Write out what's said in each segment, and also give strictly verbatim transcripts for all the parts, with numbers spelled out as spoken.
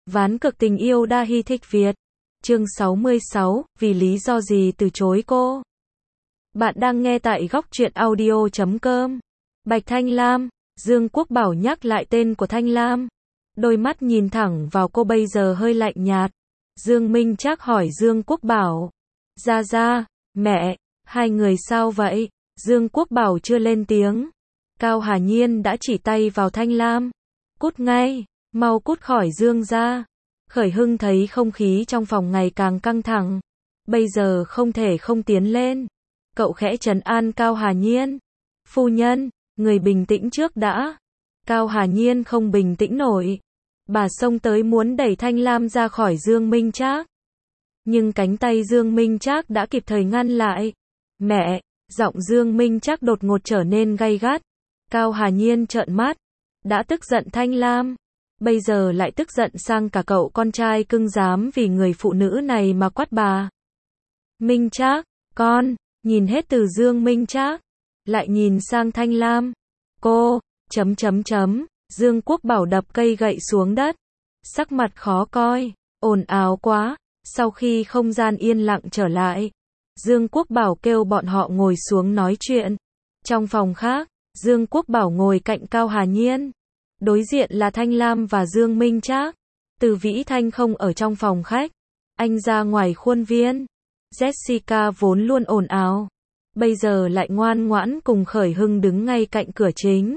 Ván cực tình yêu đa hi thích Việt. Chương sáu mươi sáu, vì lý do gì từ chối cô? Bạn đang nghe tại góc truyện audio chấm com. Bạch Thanh Lam, Dương Quốc Bảo nhắc lại tên của Thanh Lam. Đôi mắt nhìn thẳng vào cô bây giờ hơi lạnh nhạt. Dương Minh Trác hỏi Dương Quốc Bảo. Gia Gia, mẹ, hai người sao vậy? Dương Quốc Bảo chưa lên tiếng. Cao Hà Nhiên đã chỉ tay vào Thanh Lam. Cút ngay, mau cút khỏi Dương gia. Khởi Hưng thấy không khí trong phòng ngày càng căng thẳng. Bây giờ không thể không tiến lên. Cậu khẽ trấn an Cao Hà Nhiên. Phu nhân, người bình tĩnh trước đã. Cao Hà Nhiên không bình tĩnh nổi. Bà xông tới muốn đẩy Thanh Lam ra khỏi Dương Minh Trác. Nhưng cánh tay Dương Minh Trác đã kịp thời ngăn lại. Mẹ, giọng Dương Minh Trác đột ngột trở nên gay gắt. Cao Hà Nhiên trợn mắt. Đã tức giận Thanh Lam. Bây giờ lại tức giận sang cả cậu con trai cưng dám vì người phụ nữ này mà quát bà. Minh Trác, con, nhìn hết từ Dương Minh Trác. Lại nhìn sang Thanh Lam. Cô, chấm chấm chấm, Dương Quốc Bảo đập cây gậy xuống đất. Sắc mặt khó coi, ồn ào quá. Sau khi không gian yên lặng trở lại, Dương Quốc Bảo kêu bọn họ ngồi xuống nói chuyện. Trong phòng khác, Dương Quốc Bảo ngồi cạnh Cao Hà Nhiên. Đối diện là Thanh Lam và Dương Minh Trác. Từ Vĩ Thanh không ở trong phòng khách. Anh ra ngoài khuôn viên. Jessica vốn luôn ồn ào. Bây giờ lại ngoan ngoãn cùng Khởi Hưng đứng ngay cạnh cửa chính.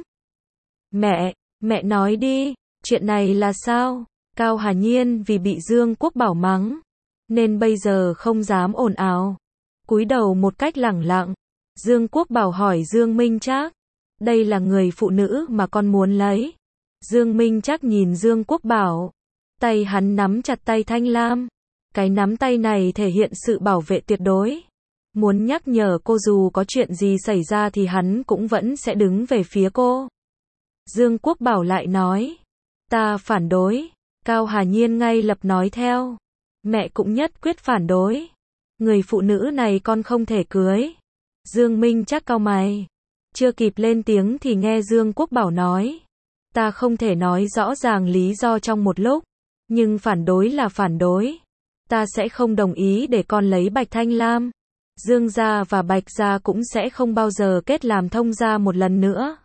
Mẹ, mẹ nói đi, chuyện này là sao? Cao Hà Nhiên vì bị Dương Quốc Bảo mắng, nên bây giờ không dám ồn ào. Cúi đầu một cách lẳng lặng. Dương Quốc Bảo hỏi Dương Minh Trác. Đây là người phụ nữ mà con muốn lấy. Dương Minh Trác nhìn Dương Quốc Bảo. Tay hắn nắm chặt tay Thanh Lam. Cái nắm tay này thể hiện sự bảo vệ tuyệt đối. Muốn nhắc nhở cô dù có chuyện gì xảy ra thì hắn cũng vẫn sẽ đứng về phía cô. Dương Quốc Bảo lại nói. Ta phản đối. Cao Hà Nhiên ngay lập nói theo. Mẹ cũng nhất quyết phản đối. Người phụ nữ này con không thể cưới. Dương Minh Trác cau mày. Chưa kịp lên tiếng thì nghe Dương Quốc Bảo nói. Ta không thể nói rõ ràng lý do trong một lúc. Nhưng phản đối là phản đối. Ta sẽ không đồng ý để con lấy Bạch Thanh Lam. Dương gia và Bạch gia cũng sẽ không bao giờ kết làm thông gia một lần nữa.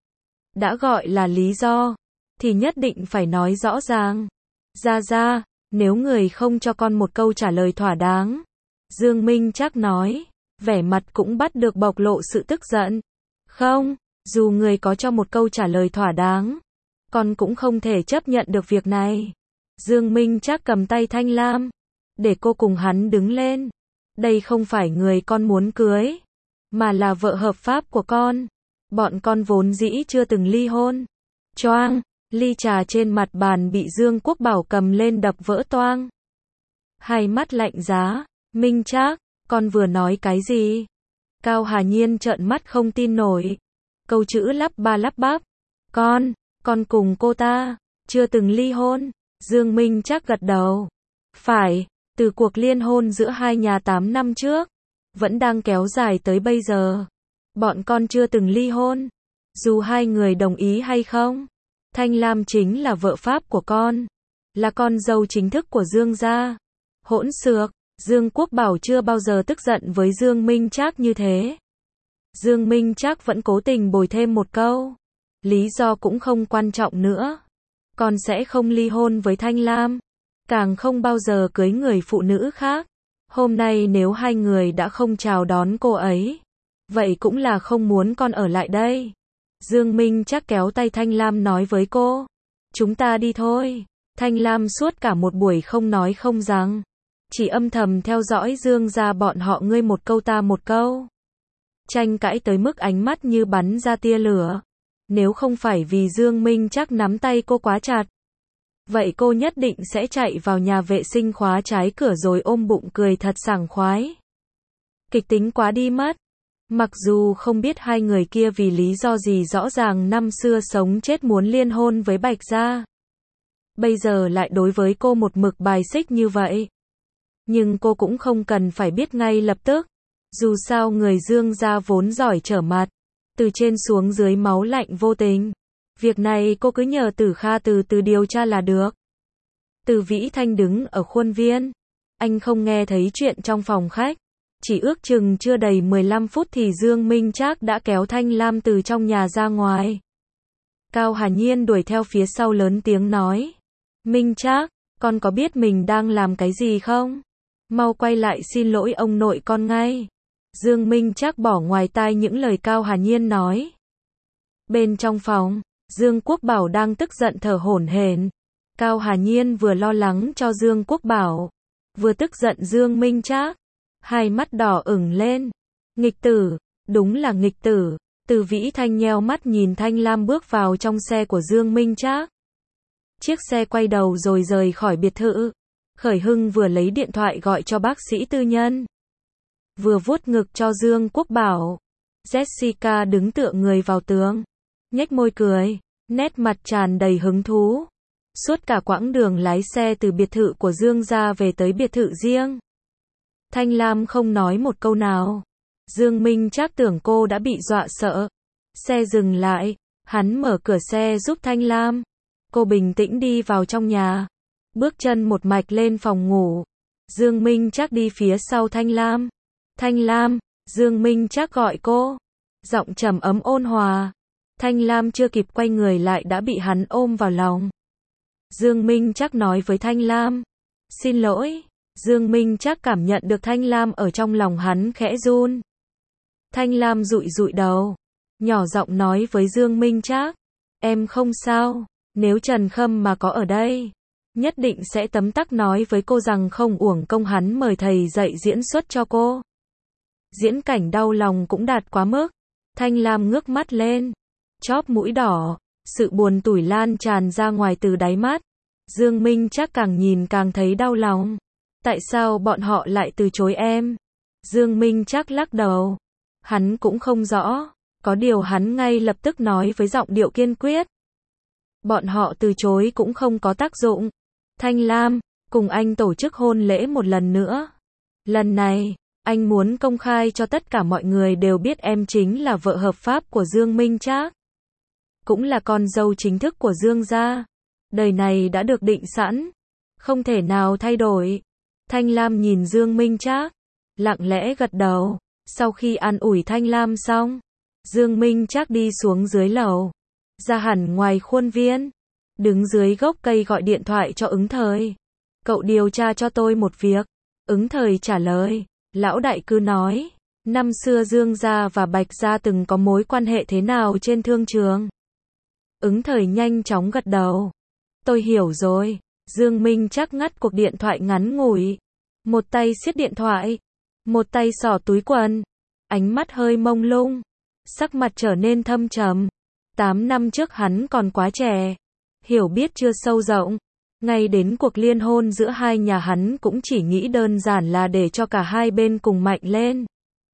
Đã gọi là lý do, thì nhất định phải nói rõ ràng. Gia gia, nếu người không cho con một câu trả lời thỏa đáng. Dương Minh Trác nói, vẻ mặt cũng bắt được bộc lộ sự tức giận. Không, dù người có cho một câu trả lời thỏa đáng, con cũng không thể chấp nhận được việc này. Dương Minh Trác cầm tay Thanh Lam, để cô cùng hắn đứng lên. Đây không phải người con muốn cưới, mà là vợ hợp pháp của con. Bọn con vốn dĩ chưa từng ly hôn. Choang, ly trà trên mặt bàn bị Dương Quốc Bảo cầm lên đập vỡ toang. Hai mắt lạnh giá, Minh Trác, con vừa nói cái gì? Cao Hà Nhiên trợn mắt không tin nổi. Câu chữ lắp ba lắp bắp. Con, con cùng cô ta, chưa từng ly hôn. Dương Minh Trác gật đầu. Phải, từ cuộc liên hôn giữa hai nhà tám năm trước, vẫn đang kéo dài tới bây giờ. Bọn con chưa từng ly hôn. Dù hai người đồng ý hay không. Thanh Lam chính là vợ pháp của con. Là con dâu chính thức của Dương gia. Hỗn xược, Dương Quốc Bảo chưa bao giờ tức giận với Dương Minh Trác như thế. Dương Minh Trác vẫn cố tình bồi thêm một câu. Lý do cũng không quan trọng nữa. Con sẽ không ly hôn với Thanh Lam. Càng không bao giờ cưới người phụ nữ khác. Hôm nay nếu hai người đã không chào đón cô ấy, vậy cũng là không muốn con ở lại đây. Dương Minh Trác kéo tay Thanh Lam nói với cô. Chúng ta đi thôi. Thanh Lam suốt cả một buổi không nói không rằng. Chỉ âm thầm theo dõi Dương gia bọn họ ngươi một câu ta một câu. Tranh cãi tới mức ánh mắt như bắn ra tia lửa. Nếu không phải vì Dương Minh Trác nắm tay cô quá chặt, vậy cô nhất định sẽ chạy vào nhà vệ sinh khóa trái cửa rồi ôm bụng cười thật sảng khoái. Kịch tính quá đi mất. Mặc dù không biết hai người kia vì lý do gì rõ ràng năm xưa sống chết muốn liên hôn với Bạch gia. Bây giờ lại đối với cô một mực bài xích như vậy. Nhưng cô cũng không cần phải biết ngay lập tức. Dù sao người Dương gia vốn giỏi trở mặt. Từ trên xuống dưới máu lạnh vô tình. Việc này cô cứ nhờ Tử Kha từ từ điều tra là được. Từ Vĩ Thanh đứng ở khuôn viên. Anh không nghe thấy chuyện trong phòng khách. Chỉ ước chừng chưa đầy mười lăm phút thì Dương Minh Trác đã kéo Thanh Lam từ trong nhà ra ngoài. Cao Hà Nhiên đuổi theo phía sau lớn tiếng nói. Minh Trác, con có biết mình đang làm cái gì không? Mau quay lại xin lỗi ông nội con ngay. Dương Minh Trác bỏ ngoài tai những lời Cao Hà Nhiên nói. Bên trong phòng, Dương Quốc Bảo đang tức giận thở hổn hển. Cao Hà Nhiên vừa lo lắng cho Dương Quốc Bảo, vừa tức giận Dương Minh Trác. Hai mắt đỏ ửng lên. Nghịch tử, đúng là nghịch tử. Từ Vĩ Thanh nheo mắt nhìn Thanh Lam bước vào trong xe của Dương Minh Trác. Chiếc xe quay đầu rồi rời khỏi biệt thự. Khởi Hưng vừa lấy điện thoại gọi cho bác sĩ tư nhân, vừa vuốt ngực cho Dương Quốc Bảo. Jessica đứng tựa người vào tường, nhếch môi cười, nét mặt tràn đầy hứng thú. Suốt cả quãng đường lái xe từ biệt thự của Dương gia về tới biệt thự riêng, Thanh Lam không nói một câu nào. Dương Minh Trác tưởng cô đã bị dọa sợ. Xe dừng lại, hắn mở cửa xe giúp Thanh Lam. Cô bình tĩnh đi vào trong nhà, bước chân một mạch lên phòng ngủ. Dương Minh Trác đi phía sau Thanh Lam. Thanh Lam, Dương Minh Trác gọi cô, giọng trầm ấm ôn hòa. Thanh Lam chưa kịp quay người lại đã bị hắn ôm vào lòng. Dương Minh Trác nói với Thanh Lam, xin lỗi. Dương Minh Trác cảm nhận được Thanh Lam ở trong lòng hắn khẽ run. Thanh Lam dụi dụi đầu, nhỏ giọng nói với Dương Minh Trác, em không sao, nếu Trần Khâm mà có ở đây, nhất định sẽ tấm tắc nói với cô rằng không uổng công hắn mời thầy dạy diễn xuất cho cô. Diễn cảnh đau lòng cũng đạt quá mức. Thanh Lam ngước mắt lên, chóp mũi đỏ, sự buồn tủi lan tràn ra ngoài từ đáy mắt. Dương Minh Trác càng nhìn càng thấy đau lòng. Tại sao bọn họ lại từ chối em? Dương Minh Trác lắc đầu. Hắn cũng không rõ, có điều hắn ngay lập tức nói với giọng điệu kiên quyết. Bọn họ từ chối cũng không có tác dụng. Thanh Lam, cùng anh tổ chức hôn lễ một lần nữa. Lần này, anh muốn công khai cho tất cả mọi người đều biết em chính là vợ hợp pháp của Dương Minh Trác, cũng là con dâu chính thức của Dương gia. Đời này đã được định sẵn, không thể nào thay đổi. Thanh Lam nhìn Dương Minh Trác, lặng lẽ gật đầu. Sau khi an ủi Thanh Lam xong, Dương Minh Trác đi xuống dưới lầu, ra hẳn ngoài khuôn viên, đứng dưới gốc cây gọi điện thoại cho Ứng Thời. Cậu điều tra cho tôi một việc. Ứng Thời trả lời. Lão đại cứ nói, năm xưa Dương gia và Bạch gia từng có mối quan hệ thế nào trên thương trường? Ứng Thời nhanh chóng gật đầu. Tôi hiểu rồi. Dương Minh Trác ngắt cuộc điện thoại ngắn ngủi, một tay siết điện thoại, một tay xỏ túi quần, ánh mắt hơi mông lung, sắc mặt trở nên thâm trầm. Tám năm trước hắn còn quá trẻ, hiểu biết chưa sâu rộng. Ngay đến cuộc liên hôn giữa hai nhà hắn cũng chỉ nghĩ đơn giản là để cho cả hai bên cùng mạnh lên,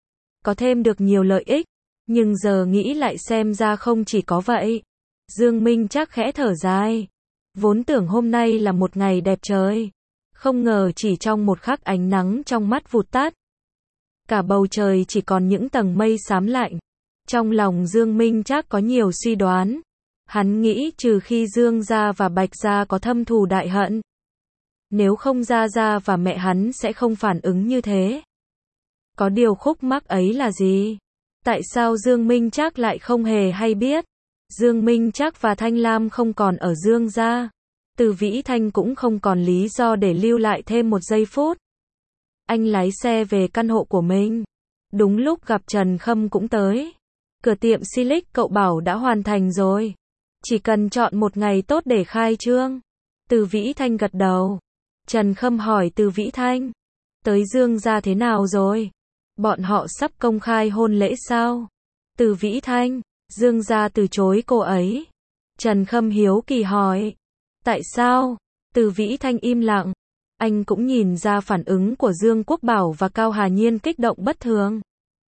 có thêm được nhiều lợi ích. Nhưng giờ nghĩ lại xem ra không chỉ có vậy. Dương Minh Trác khẽ thở dài. Vốn tưởng hôm nay là một ngày đẹp trời, không ngờ chỉ trong một khắc ánh nắng trong mắt vụt tắt. Cả bầu trời chỉ còn những tầng mây xám lạnh. Trong lòng Dương Minh Trác có nhiều suy đoán. Hắn nghĩ trừ khi Dương gia và Bạch gia có thâm thù đại hận, nếu không gia gia và mẹ hắn sẽ không phản ứng như thế. Có điều khúc mắc ấy là gì? Tại sao Dương Minh Trác lại không hề hay biết? Dương Minh Trác và Thanh Lam không còn ở Dương gia. Từ Vĩ Thanh cũng không còn lý do để lưu lại thêm một giây phút. Anh lái xe về căn hộ của mình. Đúng lúc gặp Trần Khâm cũng tới. Cửa tiệm Silic cậu bảo đã hoàn thành rồi. Chỉ cần chọn một ngày tốt để khai trương. Từ Vĩ Thanh gật đầu. Trần Khâm hỏi Từ Vĩ Thanh, tới Dương gia thế nào rồi? Bọn họ sắp công khai hôn lễ sao? Từ Vĩ Thanh, Dương gia từ chối cô ấy. Trần Khâm hiếu kỳ hỏi, tại sao? Từ Vĩ Thanh im lặng. Anh cũng nhìn ra phản ứng của Dương Quốc Bảo và Cao Hà Nhiên kích động bất thường.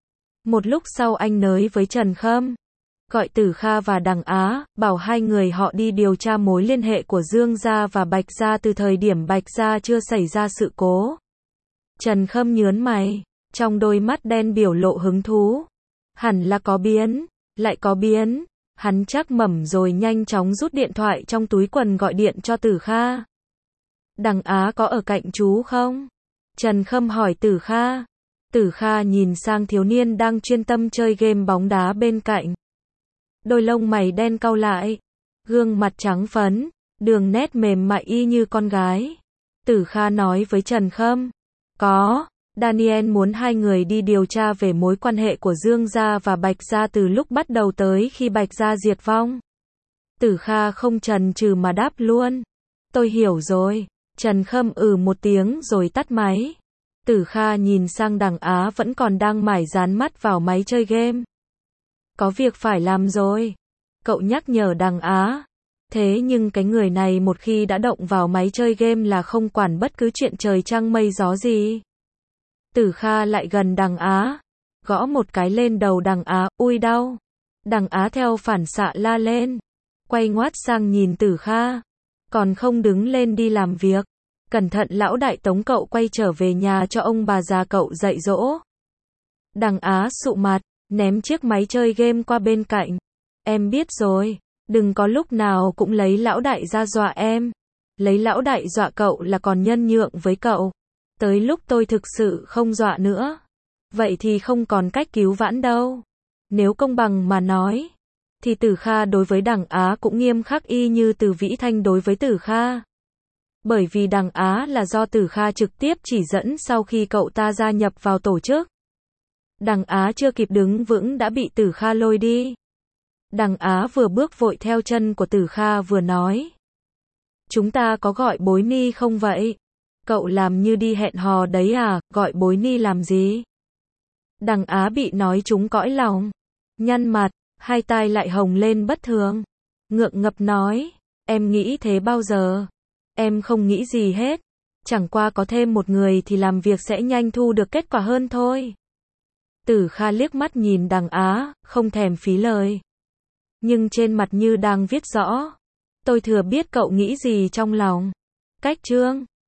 Một lúc sau anh nới với Trần Khâm, gọi Tử Kha và Đằng Á, bảo hai người họ đi điều tra mối liên hệ của Dương gia và Bạch gia từ thời điểm Bạch gia chưa xảy ra sự cố. Trần Khâm nhớn mày, trong đôi mắt đen biểu lộ hứng thú. Hẳn là có biến, lại có biến. Hắn chắc mẩm rồi nhanh chóng rút điện thoại trong túi quần gọi điện cho Tử Kha. Đằng Á có ở cạnh chú không? Trần Khâm hỏi Tử Kha. Tử Kha nhìn sang thiếu niên đang chuyên tâm chơi game bóng đá bên cạnh. Đôi lông mày đen cau lại, gương mặt trắng phấn, đường nét mềm mại y như con gái. Tử Kha nói với Trần Khâm, có, Daniel muốn hai người đi điều tra về mối quan hệ của Dương gia và Bạch gia từ lúc bắt đầu tới khi Bạch gia diệt vong. Tử Kha không chần chừ mà đáp luôn. Tôi hiểu rồi. Trần Khâm ừ một tiếng rồi tắt máy. Tử Kha nhìn sang Đằng Á vẫn còn đang mải dán mắt vào máy chơi game. Có việc phải làm rồi. Cậu nhắc nhở Đằng Á. Thế nhưng cái người này một khi đã động vào máy chơi game là không quản bất cứ chuyện trời trăng mây gió gì. Tử Kha lại gần Đằng Á, gõ một cái lên đầu Đằng Á, ui đau. Đằng Á theo phản xạ la lên, quay ngoắt sang nhìn Tử Kha, còn không đứng lên đi làm việc. Cẩn thận lão đại tống cậu quay trở về nhà cho ông bà già cậu dạy dỗ. Đằng Á sụ mặt, ném chiếc máy chơi game qua bên cạnh. Em biết rồi, đừng có lúc nào cũng lấy lão đại ra dọa em. Lấy lão đại dọa cậu là còn nhân nhượng với cậu. Tới lúc tôi thực sự không dọa nữa, vậy thì không còn cách cứu vãn đâu. Nếu công bằng mà nói, thì Tử Kha đối với Đằng Á cũng nghiêm khắc y như Từ Vĩ Thanh đối với Tử Kha. Bởi vì Đằng Á là do Tử Kha trực tiếp chỉ dẫn sau khi cậu ta gia nhập vào tổ chức. Đằng Á chưa kịp đứng vững đã bị Tử Kha lôi đi. Đằng Á vừa bước vội theo chân của Tử Kha vừa nói. Chúng ta có gọi Bối Ni không vậy? Cậu làm như đi hẹn hò đấy à, gọi Bối Ni làm gì? Đằng Á bị nói trúng cõi lòng, nhăn mặt, hai tai lại hồng lên bất thường. Ngượng ngập nói, em nghĩ thế bao giờ? Em không nghĩ gì hết. Chẳng qua có thêm một người thì làm việc sẽ nhanh thu được kết quả hơn thôi. Tử Kha liếc mắt nhìn Đằng Á, không thèm phí lời. Nhưng trên mặt như đang viết rõ. Tôi thừa biết cậu nghĩ gì trong lòng. Cách chương